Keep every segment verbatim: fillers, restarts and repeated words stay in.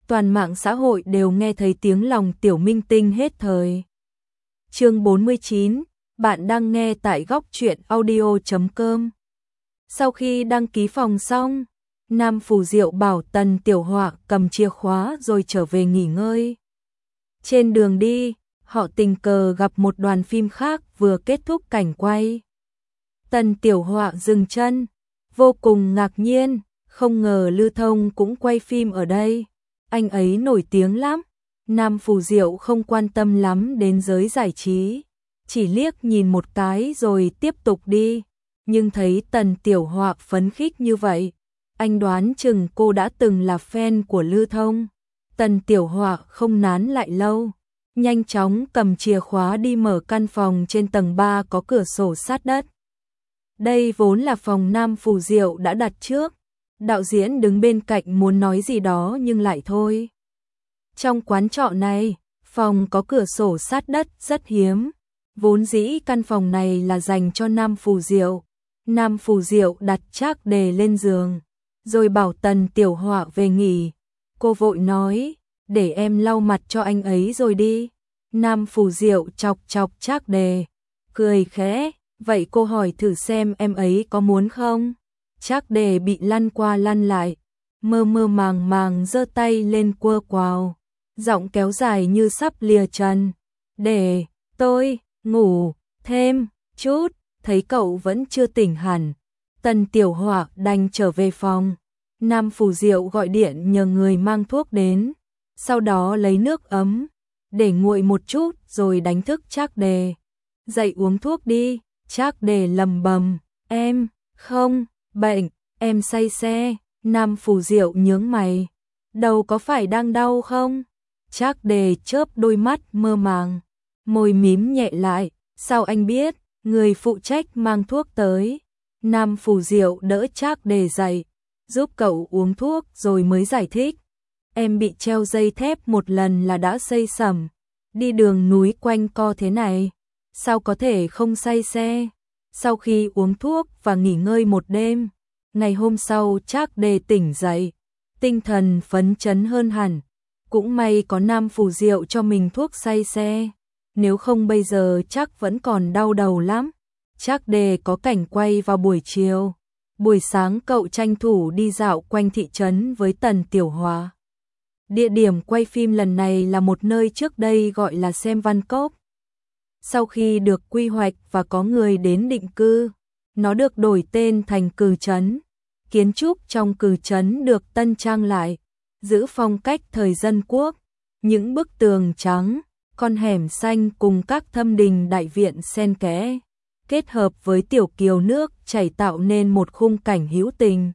toàn mạng xã hội đều nghe thấy tiếng lòng tiểu minh tinh hết thời. Chương bốn mươi chín, bạn đang nghe tại góc truyện audio chấm com. Sau khi đăng ký phòng xong, Nam Phù Diệu bảo Tần Tiểu Họa cầm chìa khóa rồi trở về nghỉ ngơi. Trên đường đi, họ tình cờ gặp một đoàn phim khác vừa kết thúc cảnh quay. Tần Tiểu Họa dừng chân, vô cùng ngạc nhiên, không ngờ Lư Thông cũng quay phim ở đây. Anh ấy nổi tiếng lắm. Nam Phù Diệu không quan tâm lắm đến giới giải trí, chỉ liếc nhìn một cái rồi tiếp tục đi. Nhưng thấy Tần Tiểu Họa phấn khích như vậy, anh đoán chừng cô đã từng là fan của Lư Thông. Tần Tiểu Họa không nán lại lâu, nhanh chóng cầm chìa khóa đi mở căn phòng trên tầng ba có cửa sổ sát đất. Đây vốn là phòng Nam Phù Diệu đã đặt trước. Đạo diễn đứng bên cạnh muốn nói gì đó nhưng lại thôi. Trong quán trọ này, phòng có cửa sổ sát đất rất hiếm. Vốn dĩ căn phòng này là dành cho Nam Phù Diệu. Nam Phù Diệu đặt Trác Đề lên giường, rồi bảo Tần Tiểu Họa về nghỉ. Cô vội nói, để em lau mặt cho anh ấy rồi đi. Nam Phù Diệu chọc chọc Trác Đề, cười khẽ, vậy cô hỏi thử xem em ấy có muốn không? Trác Đề bị lăn qua lăn lại, mơ mơ màng màng giơ tay lên quơ quào, giọng kéo dài như sắp lìa trần. Để tôi ngủ thêm chút. Thấy cậu vẫn chưa tỉnh hẳn, Tần Tiểu Họa đành trở về phòng. Nam Phù Diệu gọi điện nhờ người mang thuốc đến, sau đó lấy nước ấm để nguội một chút rồi đánh thức Trác Đề. Dậy uống thuốc đi. Trác Đề lầm bầm, em không bệnh, em say xe. Nam Phù Diệu nhướng mày, đầu có phải đang đau không? Trác Đề chớp đôi mắt mơ màng, môi mím nhẹ lại, sao anh biết? Người phụ trách mang thuốc tới. Nam Phù Diệu đỡ Trác Đề dậy, giúp cậu uống thuốc rồi mới giải thích. Em bị treo dây thép một lần là đã say sẩm, đi đường núi quanh co thế này, sao có thể không say xe? Sau khi uống thuốc và nghỉ ngơi một đêm, ngày hôm sau Trác Đề tỉnh dậy, tinh thần phấn chấn hơn hẳn. Cũng may có Nam Phù Diệu cho mình thuốc say xe, nếu không bây giờ chắc vẫn còn đau đầu lắm. Trác Đề có cảnh quay vào buổi chiều, buổi sáng cậu tranh thủ đi dạo quanh thị trấn với Tần Tiểu Họa. Địa điểm quay phim lần này là một nơi trước đây gọi là Xem Văn Cốc. Sau khi được quy hoạch và có người đến định cư, nó được đổi tên thành Cừ Trấn. Kiến trúc trong Cừ Trấn được tân trang lại, giữ phong cách thời dân quốc. Những bức tường trắng, con hẻm xanh cùng các thâm đình đại viện xen kẽ, kết hợp với tiểu kiều nước chảy tạo nên một khung cảnh hữu tình.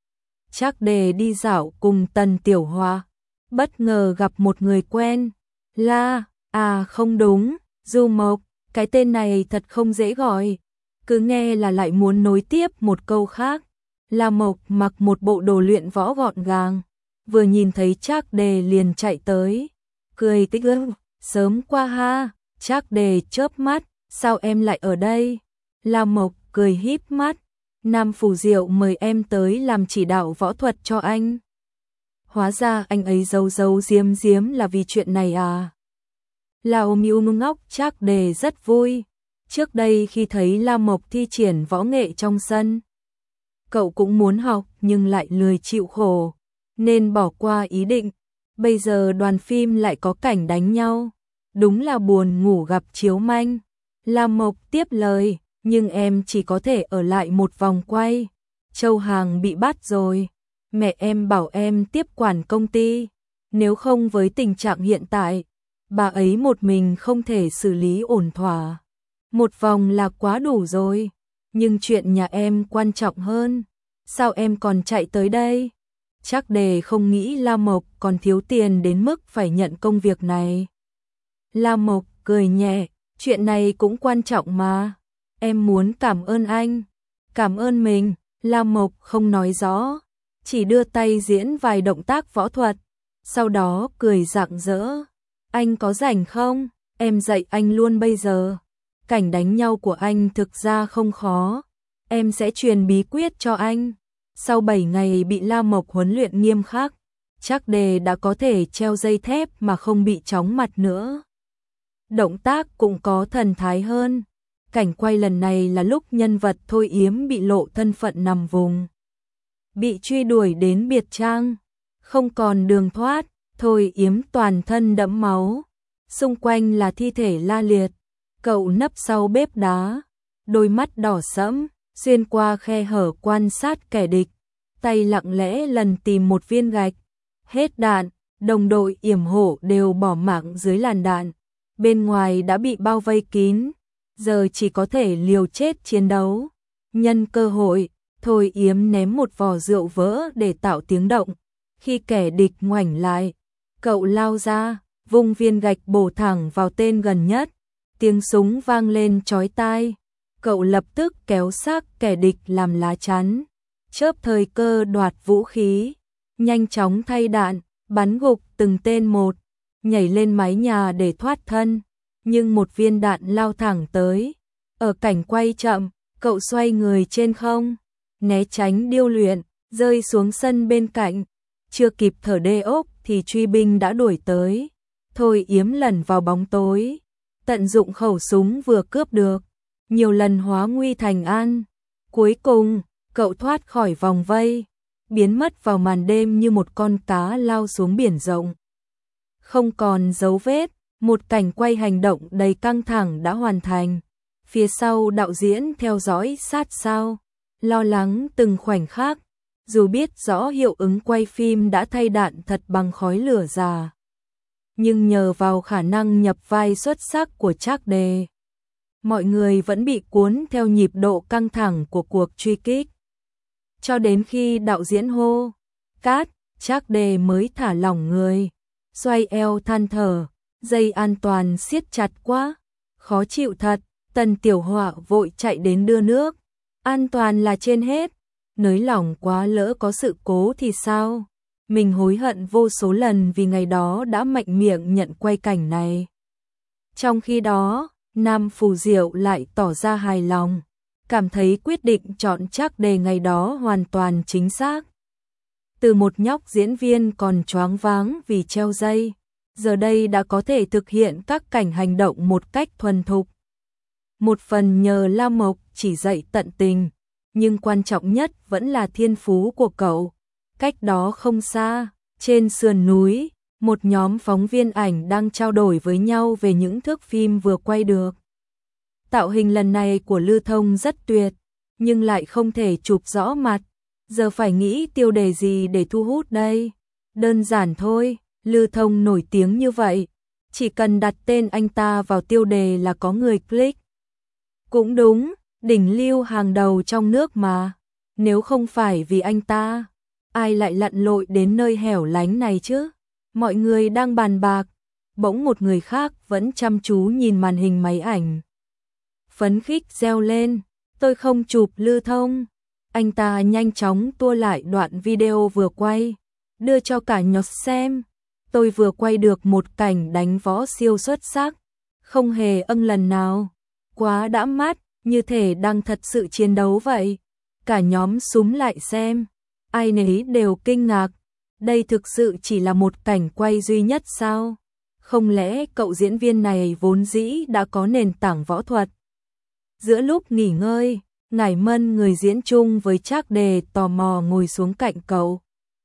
Trác Đề đi dạo cùng Tần Tiểu Họa, bất ngờ gặp một người quen. La, à không đúng, Du Mộc, cái tên này thật không dễ gọi, cứ nghe là lại muốn nối tiếp một câu khác. La Mộc mặc một bộ đồ luyện võ gọn gàng, vừa nhìn thấy Trác Đề liền chạy tới, cười tích ức. Sớm qua ha. Trác Đề chớp mắt, sao em lại ở đây? La Mộc cười híp mắt, Nam Phù Diệu mời em tới làm chỉ đạo võ thuật cho anh. Hóa ra anh ấy giấu giấu giếm giếm là vì chuyện này à? Lão Miu ngốc. Trác Đề rất vui. Trước đây khi thấy La Mộc thi triển võ nghệ trong sân, cậu cũng muốn học nhưng lại lười chịu khổ, nên bỏ qua ý định. Bây giờ đoàn phim lại có cảnh đánh nhau, đúng là buồn ngủ gặp chiếu manh. La Mộc tiếp lời, nhưng em chỉ có thể ở lại một vòng quay. Châu Hàng bị bắt rồi, mẹ em bảo em tiếp quản công ty, nếu không với tình trạng hiện tại, bà ấy một mình không thể xử lý ổn thỏa. Một vòng là quá đủ rồi, nhưng chuyện nhà em quan trọng hơn, sao em còn chạy tới đây? Trác Đề không nghĩ La Mộc còn thiếu tiền đến mức phải nhận công việc này. La Mộc cười nhẹ, chuyện này cũng quan trọng mà, em muốn cảm ơn anh. Cảm ơn mình? La Mộc không nói rõ, chỉ đưa tay diễn vài động tác võ thuật, sau đó cười rạng rỡ. Anh có rảnh không? Em dạy anh luôn bây giờ. Cảnh đánh nhau của anh thực ra không khó, em sẽ truyền bí quyết cho anh. Sau bảy ngày bị La Mộc huấn luyện nghiêm khắc, Trác Đề đã có thể treo dây thép mà không bị chóng mặt nữa. Động tác cũng có thần thái hơn. Cảnh quay lần này là lúc nhân vật Thôi Yếm bị lộ thân phận nằm vùng. Bị truy đuổi đến biệt trang. Không còn đường thoát, Thôi Yếm toàn thân đẫm máu. Xung quanh là thi thể la liệt. Cậu nấp sau bếp đá. Đôi mắt đỏ sẫm, xuyên qua khe hở quan sát kẻ địch. Tay lặng lẽ lần tìm một viên gạch. Hết đạn, đồng đội yểm hộ đều bỏ mạng dưới làn đạn. Bên ngoài đã bị bao vây kín, giờ chỉ có thể liều chết chiến đấu. Nhân cơ hội, Thôi Yếm ném một vò rượu vỡ để tạo tiếng động. Khi kẻ địch ngoảnh lại, cậu lao ra, vung viên gạch bổ thẳng vào tên gần nhất. Tiếng súng vang lên chói tai. Cậu lập tức kéo xác kẻ địch làm lá chắn. Chớp thời cơ đoạt vũ khí, nhanh chóng thay đạn, bắn gục từng tên một, nhảy lên mái nhà để thoát thân. Nhưng một viên đạn lao thẳng tới. Ở cảnh quay chậm, cậu xoay người trên không, né tránh điêu luyện, rơi xuống sân bên cạnh. Chưa kịp thở đê ốc thì truy binh đã đuổi tới. Thôi Yếm lẩn vào bóng tối, tận dụng khẩu súng vừa cướp được, nhiều lần hóa nguy thành an. Cuối cùng, cậu thoát khỏi vòng vây, biến mất vào màn đêm như một con cá lao xuống biển rộng. Không còn dấu vết, một cảnh quay hành động đầy căng thẳng đã hoàn thành. Phía sau đạo diễn theo dõi sát sao, lo lắng từng khoảnh khắc, dù biết rõ hiệu ứng quay phim đã thay đạn thật bằng khói lửa già. Nhưng nhờ vào khả năng nhập vai xuất sắc của Trác Đề, mọi người vẫn bị cuốn theo nhịp độ căng thẳng của cuộc truy kích. Cho đến khi đạo diễn hô cát, Trác Đề mới thả lỏng người, xoay eo than thở, dây an toàn siết chặt quá, khó chịu thật. Tần Tiểu Họa vội chạy đến đưa nước, an toàn là trên hết, nới lỏng quá lỡ có sự cố thì sao? Mình hối hận vô số lần vì ngày đó đã mạnh miệng nhận quay cảnh này. Trong khi đó, Nam Phù Diệu lại tỏ ra hài lòng, cảm thấy quyết định chọn Trác Đề ngày đó hoàn toàn chính xác. Từ một nhóc diễn viên còn choáng váng vì treo dây, giờ đây đã có thể thực hiện các cảnh hành động một cách thuần thục. Một phần nhờ La Mộc chỉ dạy tận tình, nhưng quan trọng nhất vẫn là thiên phú của cậu. Cách đó không xa, trên sườn núi, một nhóm phóng viên ảnh đang trao đổi với nhau về những thước phim vừa quay được. Tạo hình lần này của Lư Thông rất tuyệt, nhưng lại không thể chụp rõ mặt. Giờ phải nghĩ tiêu đề gì để thu hút đây? Đơn giản thôi, Lư Thông nổi tiếng như vậy, chỉ cần đặt tên anh ta vào tiêu đề là có người click. Cũng đúng, đỉnh lưu hàng đầu trong nước mà. Nếu không phải vì anh ta, ai lại lặn lội đến nơi hẻo lánh này chứ? Mọi người đang bàn bạc, bỗng một người khác vẫn chăm chú nhìn màn hình máy ảnh. Phấn khích reo lên, tôi không chụp Lư Thông. Anh ta nhanh chóng tua lại đoạn video vừa quay, đưa cho cả nhóm xem. Tôi vừa quay được một cảnh đánh võ siêu xuất sắc, không hề âng lần nào. Quá đã mắt, như thể đang thật sự chiến đấu vậy. Cả nhóm súm lại xem, ai nấy đều kinh ngạc. Đây thực sự chỉ là một cảnh quay duy nhất sao? Không lẽ cậu diễn viên này vốn dĩ đã có nền tảng võ thuật? Giữa lúc nghỉ ngơi, Ngải Mân người diễn chung với Trác Đề tò mò ngồi xuống cạnh cậu.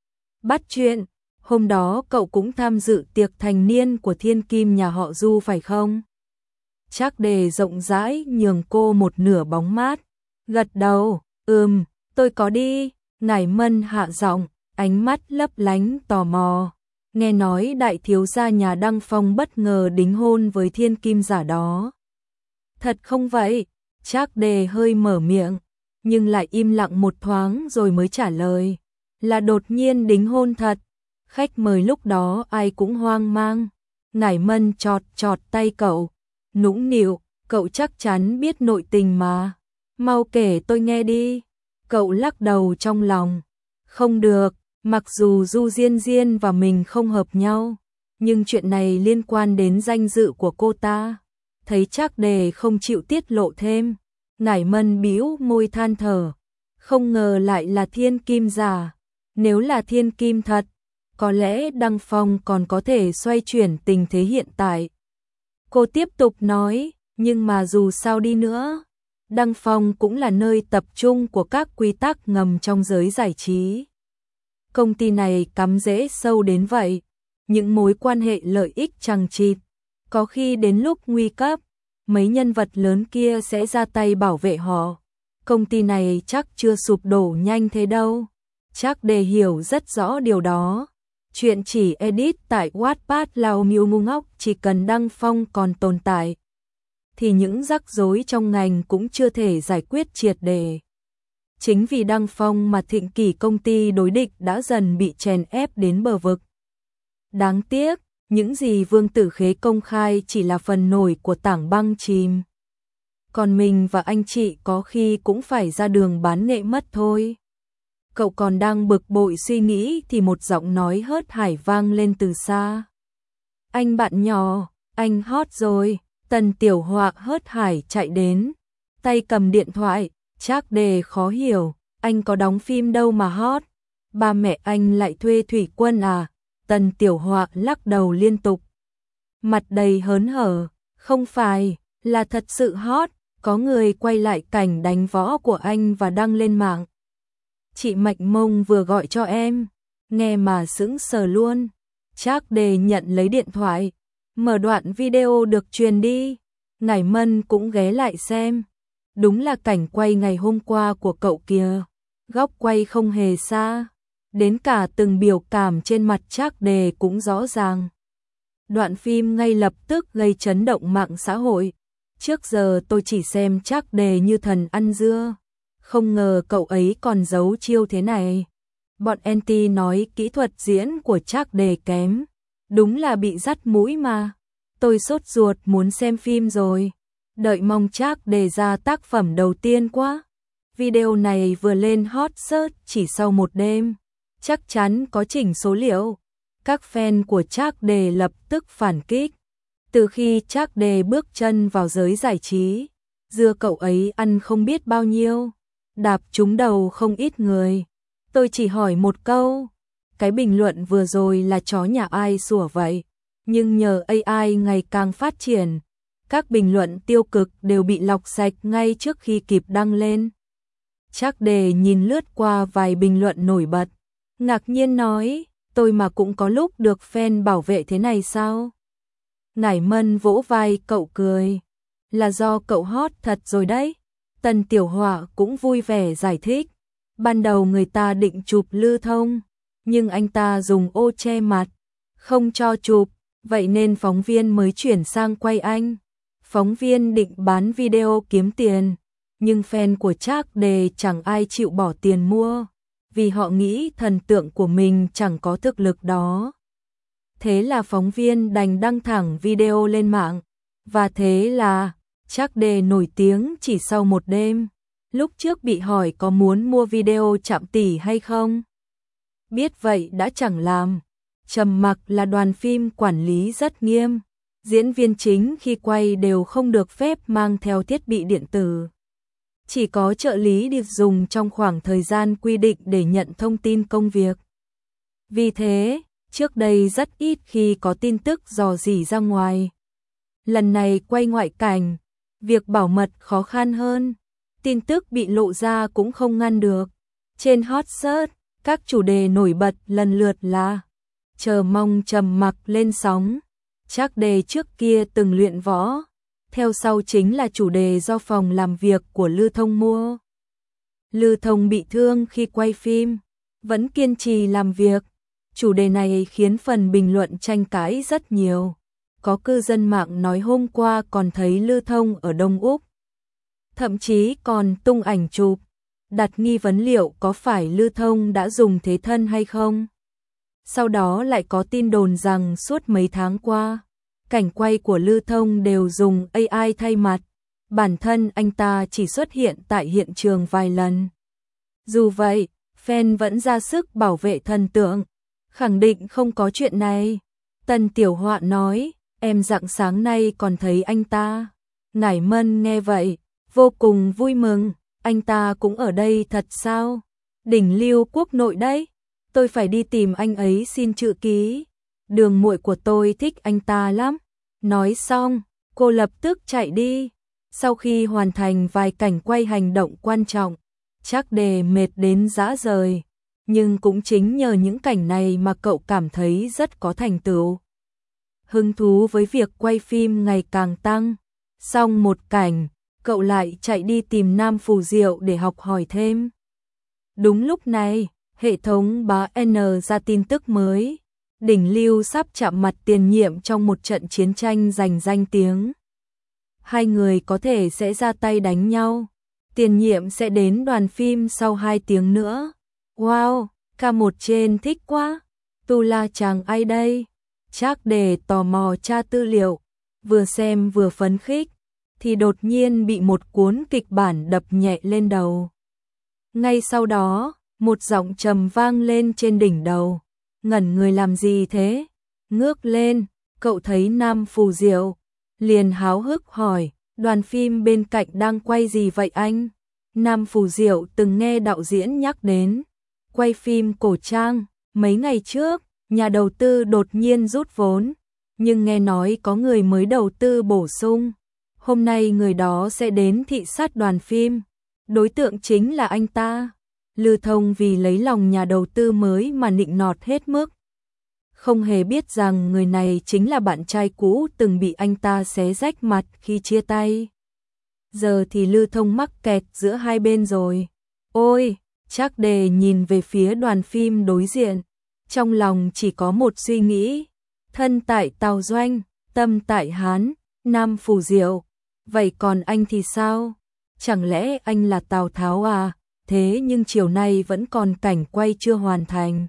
Bắt chuyện, hôm đó cậu cũng tham dự tiệc thành niên của thiên kim nhà họ Du phải không? Trác Đề rộng rãi nhường cô một nửa bóng mát, gật đầu, ừm, tôi có đi. Ngải Mân hạ giọng, ánh mắt lấp lánh tò mò. Nghe nói đại thiếu gia nhà Đăng Phong bất ngờ đính hôn với thiên kim giả đó. Thật không vậy? Trác Đề hơi mở miệng, nhưng lại im lặng một thoáng rồi mới trả lời. Là đột nhiên đính hôn thật. Khách mời lúc đó ai cũng hoang mang. Ngải Mân chọt chọt tay cậu, nũng nịu, cậu chắc chắn biết nội tình mà. Mau kể tôi nghe đi. Cậu lắc đầu trong lòng. Không được, mặc dù Du Diên Diên và mình không hợp nhau, nhưng chuyện này liên quan đến danh dự của cô ta. Thấy Trác Đề không chịu tiết lộ thêm, Ngải Mân bĩu môi than thở. Không ngờ lại là thiên kim giả. Nếu là thiên kim thật, có lẽ Đăng Phong còn có thể xoay chuyển tình thế hiện tại. Cô tiếp tục nói, nhưng mà dù sao đi nữa, Đăng Phong cũng là nơi tập trung của các quy tắc ngầm trong giới giải trí. Công ty này cắm rễ sâu đến vậy, những mối quan hệ lợi ích chằng chịt, có khi đến lúc nguy cấp, mấy nhân vật lớn kia sẽ ra tay bảo vệ họ. Công ty này chắc chưa sụp đổ nhanh thế đâu. Chắc Đề hiểu rất rõ điều đó. Chuyện chỉ edit tại Wattpad Lao Miêu Ngu Ngốc, chỉ cần Đăng Phong còn tồn tại thì những rắc rối trong ngành cũng chưa thể giải quyết triệt để. Chính vì Đăng Phong mà thịnh kỷ công ty đối địch đã dần bị chèn ép đến bờ vực. Đáng tiếc, những gì Vương Tử Khế công khai chỉ là phần nổi của tảng băng chìm. Còn mình và anh chị có khi cũng phải ra đường bán nghệ mất thôi. Cậu còn đang bực bội suy nghĩ thì một giọng nói hớt hải vang lên từ xa. Anh bạn nhỏ, anh hot rồi. Tần Tiểu Họa hớt hải chạy đến, tay cầm điện thoại. Trác Đề khó hiểu, anh có đóng phim đâu mà hot. Ba mẹ anh lại thuê thủy quân à? Tần Tiểu Họa lắc đầu liên tục, mặt đầy hớn hở. Không phải, là thật sự hot. Có người quay lại cảnh đánh võ của anh và đăng lên mạng. Chị Mạnh Mông vừa gọi cho em, nghe mà sững sờ luôn. Trác Đề nhận lấy điện thoại, mở đoạn video được truyền đi. Ngải Mân cũng ghé lại xem. Đúng là cảnh quay ngày hôm qua của cậu kìa. Góc quay không hề xa, đến cả từng biểu cảm trên mặt Trác Đề cũng rõ ràng. Đoạn phim ngay lập tức gây chấn động mạng xã hội. Trước giờ tôi chỉ xem Trác Đề như thần ăn dưa, không ngờ cậu ấy còn giấu chiêu thế này. Bọn anti nói kỹ thuật diễn của Trác Đề kém, đúng là bị dắt mũi mà. Tôi sốt ruột muốn xem phim rồi, đợi mong Trác Đề ra tác phẩm đầu tiên quá. Video này vừa lên hot search chỉ sau một đêm, chắc chắn có chỉnh số liệu. Các fan của Trác Đề lập tức phản kích. Từ khi Trác Đề bước chân vào giới giải trí, dưa cậu ấy ăn không biết bao nhiêu, đạp trúng đầu không ít người. Tôi chỉ hỏi một câu, cái bình luận vừa rồi là chó nhà ai sủa vậy? Nhưng nhờ a i ngày càng phát triển, các bình luận tiêu cực đều bị lọc sạch ngay trước khi kịp đăng lên. Trác Đề nhìn lướt qua vài bình luận nổi bật, ngạc nhiên nói, tôi mà cũng có lúc được fan bảo vệ thế này sao? Ngải Mân vỗ vai cậu cười, là do cậu hot thật rồi đấy. Tần Tiểu Họa cũng vui vẻ giải thích, ban đầu người ta định chụp Lư Thông, nhưng anh ta dùng ô che mặt, không cho chụp, vậy nên phóng viên mới chuyển sang quay anh. Phóng viên định bán video kiếm tiền, nhưng fan của Trác Đề chẳng ai chịu bỏ tiền mua, vì họ nghĩ thần tượng của mình chẳng có thực lực đó. Thế là phóng viên đành đăng thẳng video lên mạng, và thế là Trác Đề nổi tiếng chỉ sau một đêm. Lúc trước bị hỏi có muốn mua video chạm tỷ hay không, biết vậy đã chẳng làm. Trầm mặc là đoàn phim quản lý rất nghiêm, diễn viên chính khi quay đều không được phép mang theo thiết bị điện tử. Chỉ có trợ lý được dùng trong khoảng thời gian quy định để nhận thông tin công việc. Vì thế, trước đây rất ít khi có tin tức rò rỉ ra ngoài. Lần này quay ngoại cảnh, việc bảo mật khó khăn hơn, tin tức bị lộ ra cũng không ngăn được. Trên hot search, các chủ đề nổi bật lần lượt là chờ mong trầm mặc lên sóng, Trác Đề trước kia từng luyện võ, theo sau chính là chủ đề do phòng làm việc của Lư Thông mua. Lư Thông bị thương khi quay phim, vẫn kiên trì làm việc. Chủ đề này khiến phần bình luận tranh cãi rất nhiều. Có cư dân mạng nói hôm qua còn thấy Lư Thông ở Đông Úc, thậm chí còn tung ảnh chụp, đặt nghi vấn liệu có phải Lư Thông đã dùng thế thân hay không. Sau đó lại có tin đồn rằng suốt mấy tháng qua, cảnh quay của Lư Thông đều dùng a i thay mặt, bản thân anh ta chỉ xuất hiện tại hiện trường vài lần. Dù vậy, fan vẫn ra sức bảo vệ thần tượng, khẳng định không có chuyện này. Tần Tiểu Họa nói, em rạng sáng nay còn thấy anh ta. Ngải Mân nghe vậy, vô cùng vui mừng, anh ta cũng ở đây thật sao? Đỉnh lưu quốc nội đấy. tôi phải đi tìm anh ấy xin chữ ký. Đường muội của tôi thích anh ta lắm. Nói xong, cô lập tức chạy đi. Sau khi hoàn thành vài cảnh quay hành động quan trọng, Trác Đề mệt đến rã rời, nhưng cũng chính nhờ những cảnh này mà cậu cảm thấy rất có thành tựu. Hứng thú với việc quay phim ngày càng tăng. Xong một cảnh, cậu lại chạy đi tìm Nam Phù Diệu để học hỏi thêm. Đúng lúc này, hệ thống báo N ra tin tức mới. Đỉnh Lưu sắp chạm mặt tiền nhiệm trong một trận chiến tranh giành danh tiếng. Hai người có thể sẽ ra tay đánh nhau. Tiền nhiệm sẽ đến đoàn phim sau hai tiếng nữa. Wow, ca một trên thích quá. Tu La chàng ai đây? Trác Đề tò mò tra tư liệu, vừa xem vừa phấn khích, thì đột nhiên bị một cuốn kịch bản đập nhẹ lên đầu. Ngay sau đó, một giọng trầm vang lên trên đỉnh đầu. Ngẩn người làm gì thế? Ngước lên, cậu thấy Nam Phù Diệu, liền háo hức hỏi, đoàn phim bên cạnh đang quay gì vậy anh? Nam Phù Diệu từng nghe đạo diễn nhắc đến, quay phim cổ trang, mấy ngày trước, nhà đầu tư đột nhiên rút vốn, nhưng nghe nói có người mới đầu tư bổ sung. Hôm nay người đó sẽ đến thị sát đoàn phim, đối tượng chính là anh ta. Lư Thông vì lấy lòng nhà đầu tư mới mà nịnh nọt hết mức, không hề biết rằng người này chính là bạn trai cũ từng bị anh ta xé rách mặt khi chia tay. Giờ thì Lư Thông mắc kẹt giữa hai bên rồi. Ôi, Trác Đề nhìn về phía đoàn phim đối diện, trong lòng chỉ có một suy nghĩ, thân tại Tào Doanh, tâm tại Hán, Nam Phù Diệu, vậy còn anh thì sao? Chẳng lẽ anh là Tào Tháo à? Thế nhưng chiều nay vẫn còn cảnh quay chưa hoàn thành.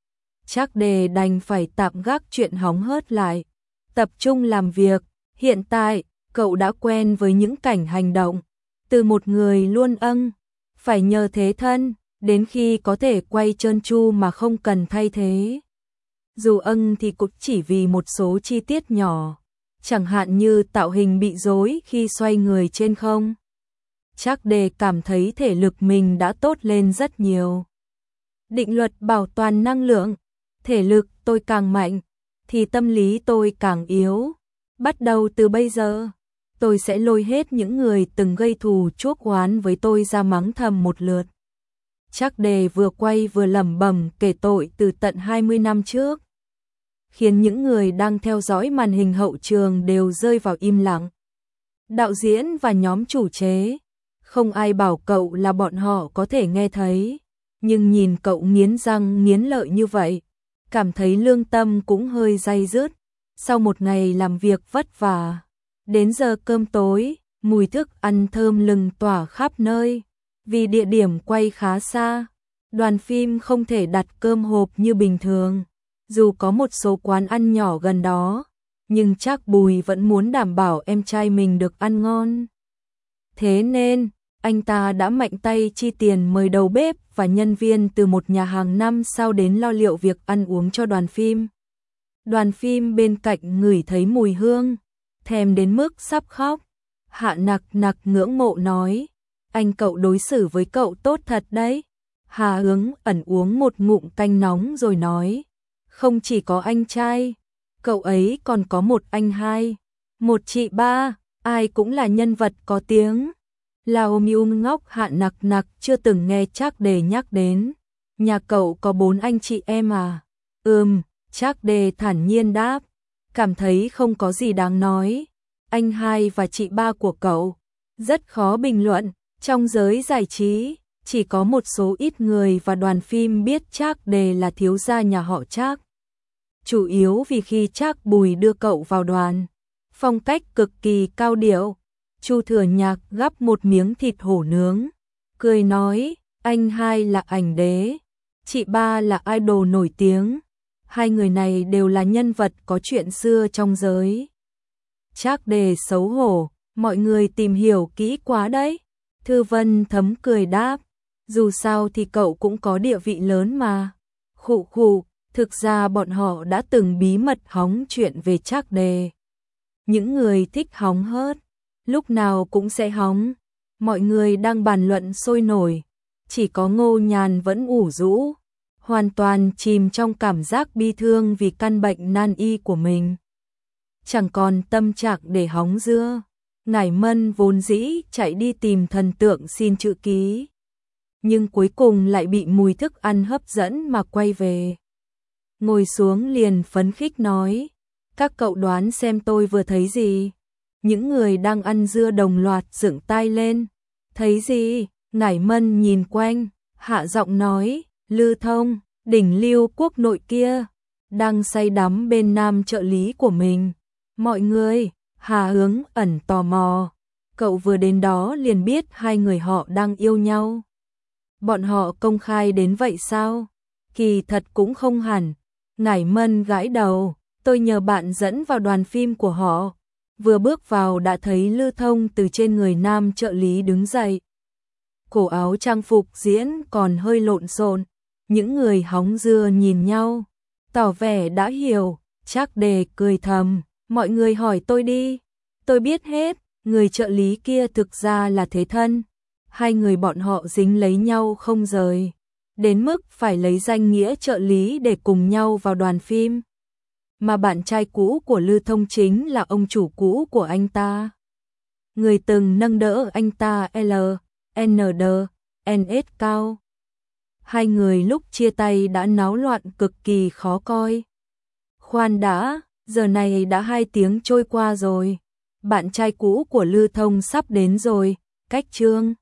Trác Đề đành phải tạm gác chuyện hóng hớt lại, tập trung làm việc. Hiện tại, cậu đã quen với những cảnh hành động, từ một người luôn âng, phải nhờ thế thân, đến khi có thể quay trơn tru mà không cần thay thế. Dù âng thì cũng chỉ vì một số chi tiết nhỏ, chẳng hạn như tạo hình bị rối khi xoay người trên không. Trác Đề cảm thấy thể lực mình đã tốt lên rất nhiều. Định luật bảo toàn năng lượng, thể lực tôi càng mạnh, thì tâm lý tôi càng yếu. Bắt đầu từ bây giờ, tôi sẽ lôi hết những người từng gây thù chuốc oán với tôi ra mắng thầm một lượt. Trác Đề vừa quay vừa lẩm bẩm kể tội từ tận hai mươi năm trước, khiến những người đang theo dõi màn hình hậu trường đều rơi vào im lặng. Đạo diễn và nhóm chủ chế, không ai bảo cậu là bọn họ có thể nghe thấy, nhưng nhìn cậu nghiến răng nghiến lợi như vậy, cảm thấy lương tâm cũng hơi day dứt. Sau một ngày làm việc vất vả, đến giờ cơm tối, mùi thức ăn thơm lừng tỏa khắp nơi. Vì địa điểm quay khá xa, đoàn phim không thể đặt cơm hộp như bình thường. Dù có một số quán ăn nhỏ gần đó, nhưng Trác Bùi vẫn muốn đảm bảo em trai mình được ăn ngon. Thế nên, anh ta đã mạnh tay chi tiền mời đầu bếp và nhân viên từ một nhà hàng năm sao đến lo liệu việc ăn uống cho đoàn phim. Đoàn phim bên cạnh ngửi thấy mùi hương, thèm đến mức sắp khóc. Hạ Nặc Nặc ngưỡng mộ nói, anh cậu đối xử với cậu tốt thật đấy. Hà Hướng ẩn uống một ngụm canh nóng rồi nói, không chỉ có anh trai, cậu ấy còn có một anh hai, một chị ba, ai cũng là nhân vật có tiếng. Lao Miu ngốc. Hạ Nặc Nặc chưa từng nghe Trác Đề nhắc đến. Nhà cậu có bốn anh chị em à? Ừm, Trác Đề thản nhiên đáp, cảm thấy không có gì đáng nói. Anh hai và chị ba của cậu rất khó bình luận. Trong giới giải trí, chỉ có một số ít người và đoàn phim biết Trác Đề là thiếu gia nhà họ Trác. Chủ yếu vì khi Trác Bùi đưa cậu vào đoàn, phong cách cực kỳ cao điệu. Chu Thừa Nhạc gắp một miếng thịt hổ nướng, cười nói, anh hai là ảnh đế, chị ba là idol nổi tiếng. Hai người này đều là nhân vật có chuyện xưa trong giới. Trác Đề xấu hổ, mọi người tìm hiểu kỹ quá đấy. Thư Vân Thấm cười đáp, dù sao thì cậu cũng có địa vị lớn mà. Khụ khụ, thực ra bọn họ đã từng bí mật hóng chuyện về Trác Đề. Những người thích hóng hớt, lúc nào cũng sẽ hóng. Mọi người đang bàn luận sôi nổi, chỉ có Ngô Nhàn vẫn ủ rũ. hoàn toàn chìm trong cảm giác bi thương vì căn bệnh nan y của mình. Chẳng còn tâm trạng để hóng dưa. Ngải Mân vốn dĩ chạy đi tìm thần tượng xin chữ ký, nhưng cuối cùng lại bị mùi thức ăn hấp dẫn mà quay về. Ngồi xuống liền phấn khích nói, các cậu đoán xem tôi vừa thấy gì? Những người đang ăn dưa đồng loạt dựng tai lên. Thấy gì? Ngải Mân nhìn quanh, hạ giọng nói, Lư Thông, đỉnh lưu quốc nội kia, đang say đắm bên nam trợ lý của mình. Mọi người, Hà Hướng ẩn tò mò, cậu vừa đến đó liền biết hai người họ đang yêu nhau. Bọn họ công khai đến vậy sao? Kỳ thật cũng không hẳn. Ngải Mân gãi đầu, tôi nhờ bạn dẫn vào đoàn phim của họ. Vừa bước vào đã thấy Lư Thông từ trên người nam trợ lý đứng dậy. Cổ áo trang phục diễn còn hơi lộn xộn. Những người hóng dưa nhìn nhau, tỏ vẻ đã hiểu. Trác Đề cười thầm, mọi người hỏi tôi đi. Tôi biết hết, người trợ lý kia thực ra là thế thân. Hai người bọn họ dính lấy nhau không rời, đến mức phải lấy danh nghĩa trợ lý để cùng nhau vào đoàn phim. Mà bạn trai cũ của Lư Thông chính là ông chủ cũ của anh ta. Người từng nâng đỡ anh ta L, N D, N S cao. Hai người lúc chia tay đã náo loạn cực kỳ khó coi. Khoan đã, giờ này đã hai tiếng trôi qua rồi. Bạn trai cũ của Lư Thông sắp đến rồi, cách chương